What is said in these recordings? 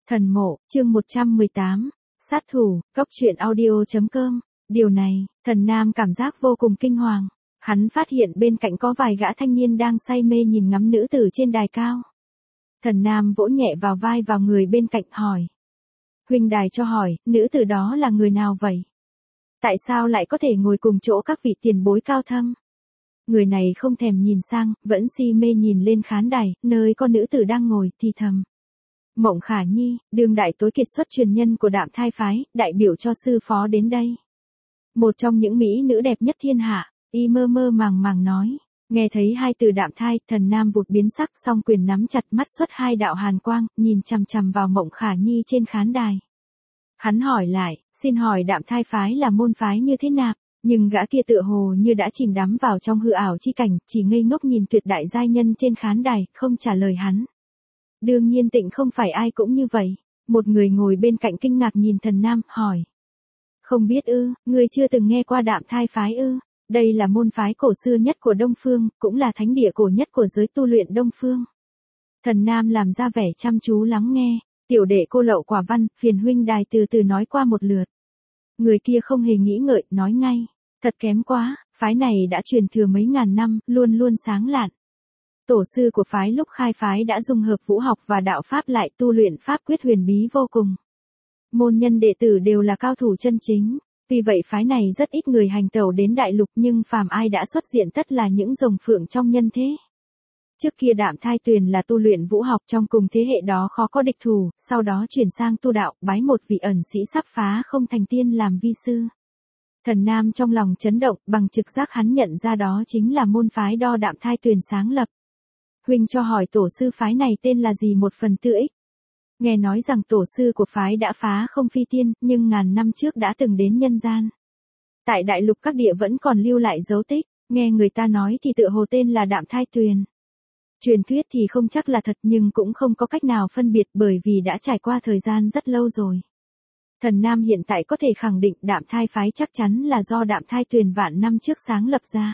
Thần mộ, chương 118, sát thủ, cóc truyện audio.com. Điều này, Thần Nam cảm giác vô cùng kinh hoàng. Hắn phát hiện bên cạnh có vài gã thanh niên đang say mê nhìn ngắm nữ tử trên đài cao. Thần Nam vỗ nhẹ vào vai vào người bên cạnh hỏi. Huynh đài cho hỏi, nữ tử đó là người nào vậy? Tại sao lại có thể ngồi cùng chỗ các vị tiền bối cao thâm? Người này không thèm nhìn sang, vẫn si mê nhìn lên khán đài, nơi con nữ tử đang ngồi, thì thầm. Mộng Khả Nhi, đương đại tối kiệt xuất truyền nhân của Đạm Thai phái, đại biểu cho sư phó đến đây. Một trong những mỹ nữ đẹp nhất thiên hạ, y mơ mơ màng màng nói. Nghe thấy hai từ Đạm Thai, Thần Nam vụt biến sắc, song quyền nắm chặt, mắt xuất hai đạo hàn quang, nhìn chằm chằm vào Mộng Khả Nhi trên khán đài. Hắn hỏi lại, xin hỏi Đạm Thai phái là môn phái như thế nào? Nhưng gã kia tựa hồ như đã chìm đắm vào trong hư ảo chi cảnh, chỉ ngây ngốc nhìn tuyệt đại giai nhân trên khán đài, không trả lời hắn. Đương nhiên Tịnh không phải ai cũng như vậy. Một người ngồi bên cạnh kinh ngạc nhìn Thần Nam, hỏi. Không biết ư, ngươi chưa từng nghe qua Đạm Thai phái ư? Đây là môn phái cổ xưa nhất của Đông Phương, cũng là thánh địa cổ nhất của giới tu luyện Đông Phương. Thần Nam làm ra vẻ chăm chú lắng nghe. Tiểu đệ cô Lậu Quả Văn, phiền huynh đài từ từ nói qua một lượt. Người kia không hề nghĩ ngợi, nói ngay. Thật kém quá, phái này đã truyền thừa mấy ngàn năm, luôn luôn sáng lạn. Tổ sư của phái lúc khai phái đã dung hợp vũ học và đạo pháp lại tu luyện pháp quyết huyền bí vô cùng. Môn nhân đệ tử đều là cao thủ chân chính. Vì vậy phái này rất ít người hành tẩu đến đại lục, nhưng phàm ai đã xuất diện tất là những rồng phượng trong nhân thế. Trước kia Đạm Thai Tuyền là tu luyện vũ học trong cùng thế hệ đó khó có địch thủ, sau đó chuyển sang tu đạo, bái một vị ẩn sĩ sắp phá không thành tiên làm vi sư. Thần Nam trong lòng chấn động, bằng trực giác hắn nhận ra đó chính là môn phái do Đạm Thai Tuyền sáng lập. Huynh cho hỏi tổ sư phái này tên là gì một phần tư ích? Nghe nói rằng tổ sư của phái đã phá không phi tiên, nhưng ngàn năm trước đã từng đến nhân gian. Tại đại lục các địa vẫn còn lưu lại dấu tích, nghe người ta nói thì tựa hồ tên là Đạm Thai Tuyền. Truyền thuyết thì không chắc là thật nhưng cũng không có cách nào phân biệt bởi vì đã trải qua thời gian rất lâu rồi. Thần Nam hiện tại có thể khẳng định Đạm Thai phái chắc chắn là do Đạm Thai Tuyền vạn năm trước sáng lập ra.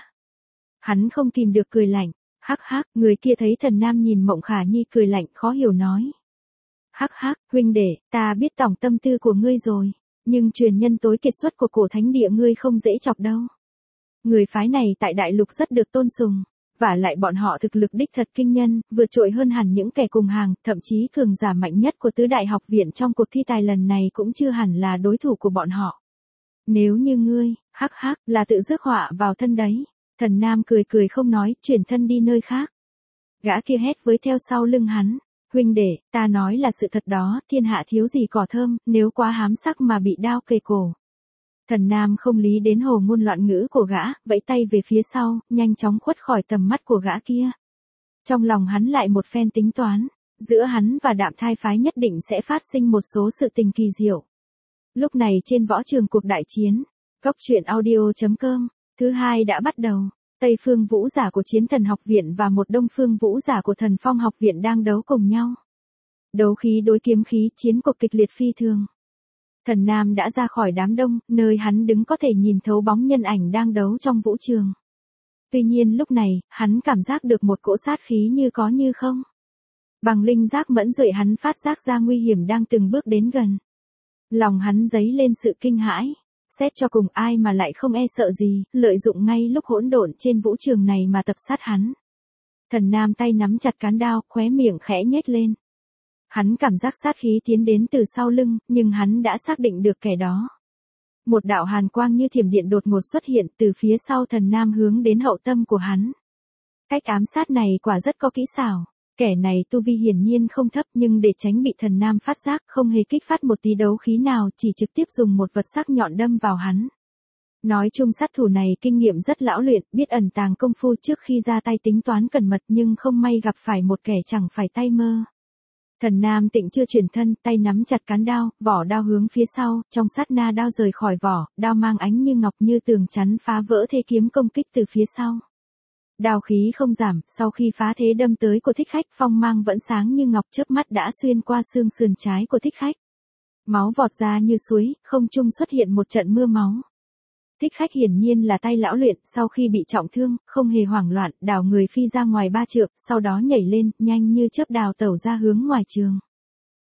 Hắn không kìm được cười lạnh. Hắc hắc, người kia thấy Thần Nam nhìn Mộng Khả Nhi cười lạnh khó hiểu nói. Hắc hắc, huynh đệ, ta biết tổng tâm tư của ngươi rồi, nhưng truyền nhân tối kiệt xuất của cổ thánh địa ngươi không dễ chọc đâu. Người phái này tại đại lục rất được tôn sùng, và lại bọn họ thực lực đích thật kinh nhân, vượt trội hơn hẳn những kẻ cùng hàng, thậm chí cường giả mạnh nhất của tứ đại học viện trong cuộc thi tài lần này cũng chưa hẳn là đối thủ của bọn họ. Nếu như ngươi, hắc hắc, là tự rước họa vào thân đấy. Thần Nam cười cười không nói, chuyển thân đi nơi khác. Gã kia hét với theo sau lưng hắn. Huynh đệ, ta nói là sự thật đó, thiên hạ thiếu gì cỏ thơm, nếu quá hám sắc mà bị đao kề cổ. Thần Nam không lý đến hồ ngôn loạn ngữ của gã, vẫy tay về phía sau, nhanh chóng khuất khỏi tầm mắt của gã kia. Trong lòng hắn lại một phen tính toán, giữa hắn và Đạm Thai phái nhất định sẽ phát sinh một số sự tình kỳ diệu. Lúc này trên võ trường cuộc đại chiến, cóc truyện audio.com. Thứ hai đã bắt đầu, Tây Phương Vũ giả của Chiến Thần Học Viện và một Đông Phương Vũ giả của Thần Phong Học Viện đang đấu cùng nhau. Đấu khí đối kiếm khí, chiến cuộc kịch liệt phi thường. Thần Nam đã ra khỏi đám đông, nơi hắn đứng có thể nhìn thấu bóng nhân ảnh đang đấu trong vũ trường. Tuy nhiên lúc này, hắn cảm giác được một cỗ sát khí như có như không. Bằng linh giác mẫn duệ hắn phát giác ra nguy hiểm đang từng bước đến gần. Lòng hắn dấy lên sự kinh hãi. Xét cho cùng ai mà lại không e sợ gì, lợi dụng ngay lúc hỗn độn trên vũ trường này mà tập sát hắn. Thần Nam tay nắm chặt cán đao, khóe miệng khẽ nhếch lên. Hắn cảm giác sát khí tiến đến từ sau lưng, nhưng hắn đã xác định được kẻ đó. Một đạo hàn quang như thiểm điện đột ngột xuất hiện từ phía sau Thần Nam hướng đến hậu tâm của hắn. Cách ám sát này quả rất có kỹ xảo. Kẻ này tu vi hiển nhiên không thấp nhưng để tránh bị Thần Nam phát giác không hề kích phát một tí đấu khí nào, chỉ trực tiếp dùng một vật sắc nhọn đâm vào hắn. Nói chung sát thủ này kinh nghiệm rất lão luyện, biết ẩn tàng công phu trước khi ra tay tính toán cẩn mật nhưng không may gặp phải một kẻ chẳng phải tay mơ. Thần Nam Tịnh chưa chuyển thân, tay nắm chặt cán đao, vỏ đao hướng phía sau, trong sát na đao rời khỏi vỏ, đao mang ánh như ngọc như tường chắn phá vỡ thế kiếm công kích từ phía sau. Đao khí không giảm, sau khi phá thế đâm tới của Thích Khách, phong mang vẫn sáng như ngọc, chớp mắt đã xuyên qua xương sườn trái của Thích Khách. Máu vọt ra như suối, không trung xuất hiện một trận mưa máu. Thích Khách hiển nhiên là tay lão luyện, sau khi bị trọng thương, không hề hoảng loạn, đảo người phi ra ngoài 3 trượng, sau đó nhảy lên, nhanh như chớp đào tẩu ra hướng ngoài trường.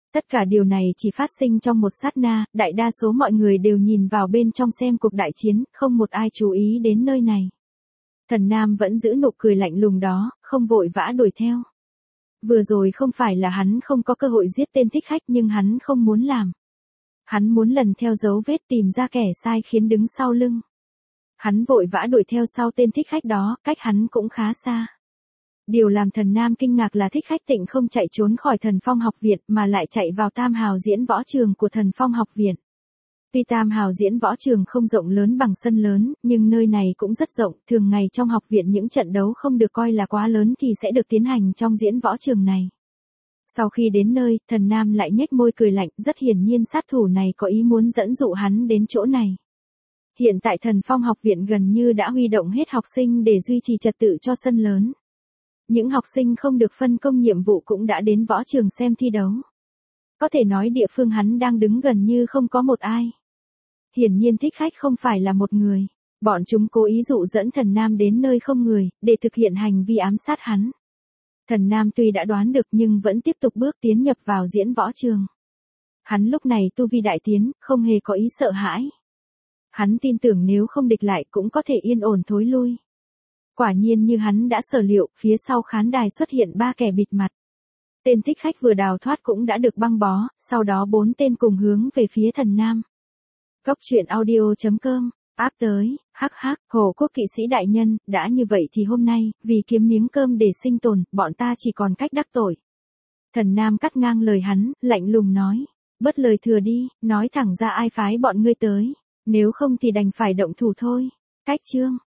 Tất cả điều này chỉ phát sinh trong một sát na, đại đa số mọi người đều nhìn vào bên trong xem cuộc đại chiến, không một ai chú ý đến nơi này. Thần Nam vẫn giữ nụ cười lạnh lùng đó, không vội vã đuổi theo. Vừa rồi không phải là hắn không có cơ hội giết tên thích khách nhưng hắn không muốn làm. Hắn muốn lần theo dấu vết tìm ra kẻ sai khiến đứng sau lưng. Hắn vội vã đuổi theo sau tên thích khách đó, cách hắn cũng khá xa. Điều làm Thần Nam kinh ngạc là thích khách Tịnh không chạy trốn khỏi Thần Phong học viện mà lại chạy vào Tam Hào diễn võ trường của Thần Phong học viện. Tuy Tam Hào diễn võ trường không rộng lớn bằng sân lớn, nhưng nơi này cũng rất rộng, thường ngày trong học viện những trận đấu không được coi là quá lớn thì sẽ được tiến hành trong diễn võ trường này. Sau khi đến nơi, Thần Nam lại nhếch môi cười lạnh, rất hiển nhiên sát thủ này có ý muốn dẫn dụ hắn đến chỗ này. Hiện tại Thần Phong học viện gần như đã huy động hết học sinh để duy trì trật tự cho sân lớn. Những học sinh không được phân công nhiệm vụ cũng đã đến võ trường xem thi đấu. Có thể nói địa phương hắn đang đứng gần như không có một ai. Hiển nhiên thích khách không phải là một người. Bọn chúng cố ý dụ dẫn Thần Nam đến nơi không người, để thực hiện hành vi ám sát hắn. Thần Nam tuy đã đoán được nhưng vẫn tiếp tục bước tiến nhập vào diễn võ trường. Hắn lúc này tu vi đại tiến, không hề có ý sợ hãi. Hắn tin tưởng nếu không địch lại cũng có thể yên ổn thối lui. Quả nhiên như hắn đã sở liệu, phía sau khán đài xuất hiện 3 kẻ bịt mặt. Tên thích khách vừa đào thoát cũng đã được băng bó, sau đó 4 tên cùng hướng về phía Thần Nam. Cốc truyện audio.com, áp tới, hắc hắc, Hồ Quốc kỵ sĩ đại nhân, đã như vậy thì hôm nay, vì kiếm miếng cơm để sinh tồn, bọn ta chỉ còn cách đắc tội. Thần Nam cắt ngang lời hắn, lạnh lùng nói, bớt lời thừa đi, nói thẳng ra ai phái bọn ngươi tới, nếu không thì đành phải động thủ thôi. Cách chương